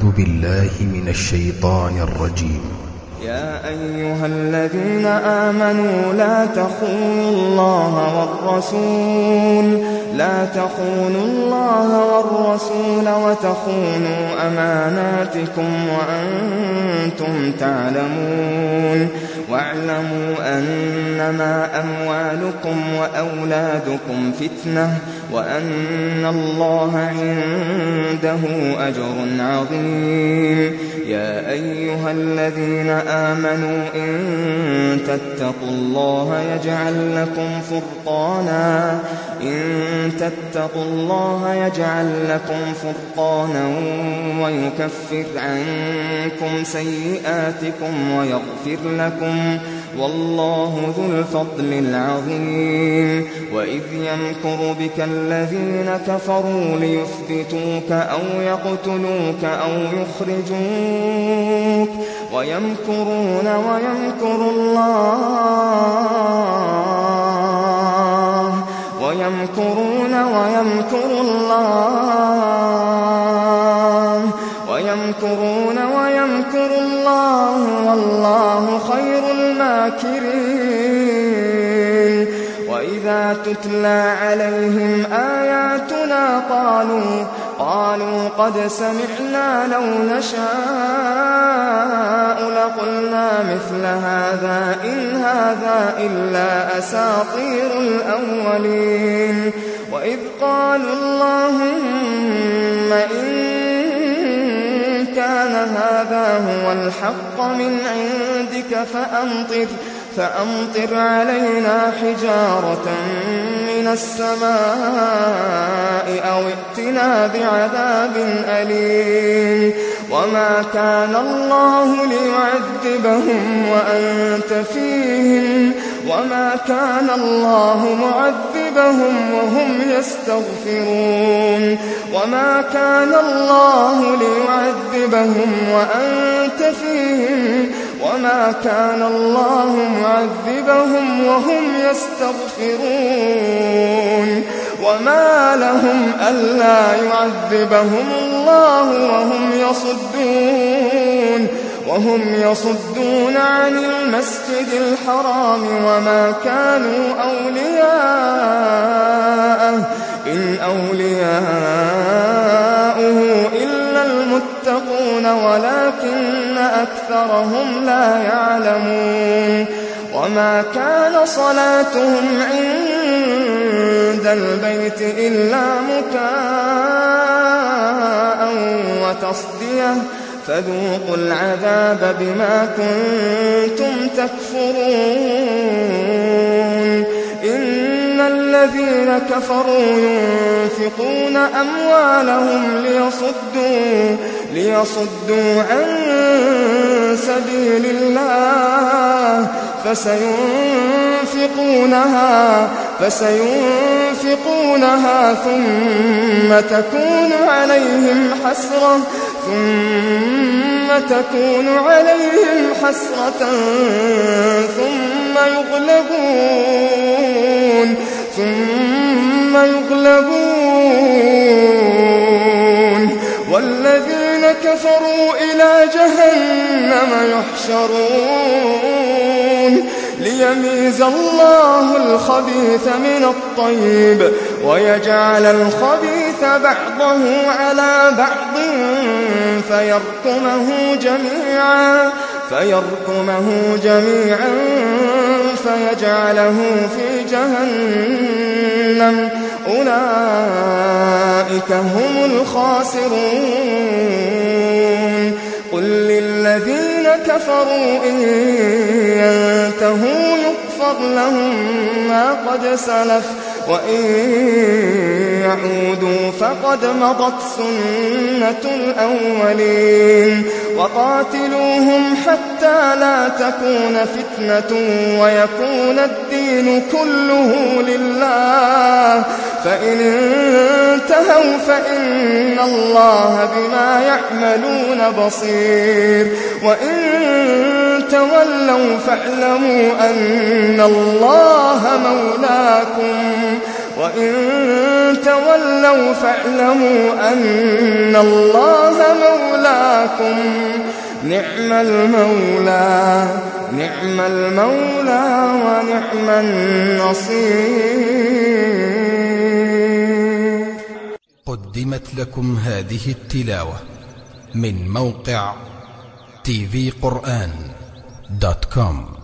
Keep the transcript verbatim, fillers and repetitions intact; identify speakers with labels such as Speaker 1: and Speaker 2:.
Speaker 1: أعوذ بالله من الشيطان الرجيم.
Speaker 2: يا أيها الذين آمنوا لا تخونوا الله والرسول لا تخونوا الله والرسول وتخونوا أماناتكم وأنتم تعلمون واعلموا أنما أموالكم وأولادكم فتنة وأن الله عنده أجر عظيم. يا أيها الذين آمنوا إن تتقوا الله يجعل لكم فرقانا إن تتقوا الله يجعل لكم فرقانا ويكفر عنكم سيئاتكم ويغفر لكم والله ذو الفضل العظيم. وإذ يمكر بك الذين كفروا ليثبتوك أو يقتلوك أو يخرجوك ويمكرون ويمكر الله ويمكرون ويمكر الله ويمكرون ويمكر الله والله خير الماكرين. وإذا تتلى عليهم آياتنا قالوا قالوا قد سمعنا لو نشاء لقلنا مثل هذا إن هذا إلا أساطير الأولين. وإذ قالوا اللهم إن كان هذا هو الحق من عندك فأمطر فأمطر علينا حجارة من السماء أو ائتنا بعذاب أليم. وما كان الله ليعذبهم وأنت فيهم وما كان الله معذبهم وهم يستغفرون. وما كان الله ليعذبهم وأنت فيهم وما كان الله معذبهم وهم يستغفرون. وما لهم ألا يعذبهم الله وهم يصدون وهم يصدون عن المسجد الحرام وما كانوا أولياءه إن أولياؤه إلا المتقون ولكن أكثرهم لا يعلمون. وما كان صلاتهم عند البيت إلا مكاء وتصدية فذوقوا العذاب بما كنتم تكفرون. إن الذين كفروا ينفقون أموالهم ليصدوا ليصدوا عن سبيل الله فسينفقونها فسينفقونها ثم تكون عليهم حسرة ثم تكون عليهم حسرة ثم يغلبون ثم يغلبون والذين كفروا إلى جهنم يحشرون ليميز الله الخبيث من الطيب ويجعل الخبيث بعضه على بعض فيركمه جميعا فيركمه جميعا فيجعله في جهنم أولئك هم الخاسرون. قل للذين كفروا إن ينتهوا يغفر لهم ما قد سلف وإن يعودوا فقد مضت سنة الأولين. وقاتلوهم حتى لا تكون فتنة ويكون الدين كله لله فإن انتهوا فإن الله بما يعملون بصير وإن تولوا فاعلموا أن الله مولاكم وإن تولوا فاعلموا أن الله مولاكم مولاكم نعم المولى نعم المولى ونعم النصير.
Speaker 1: قدمت لكم هذه التلاوة من موقع تي في قرآن دوت كوم.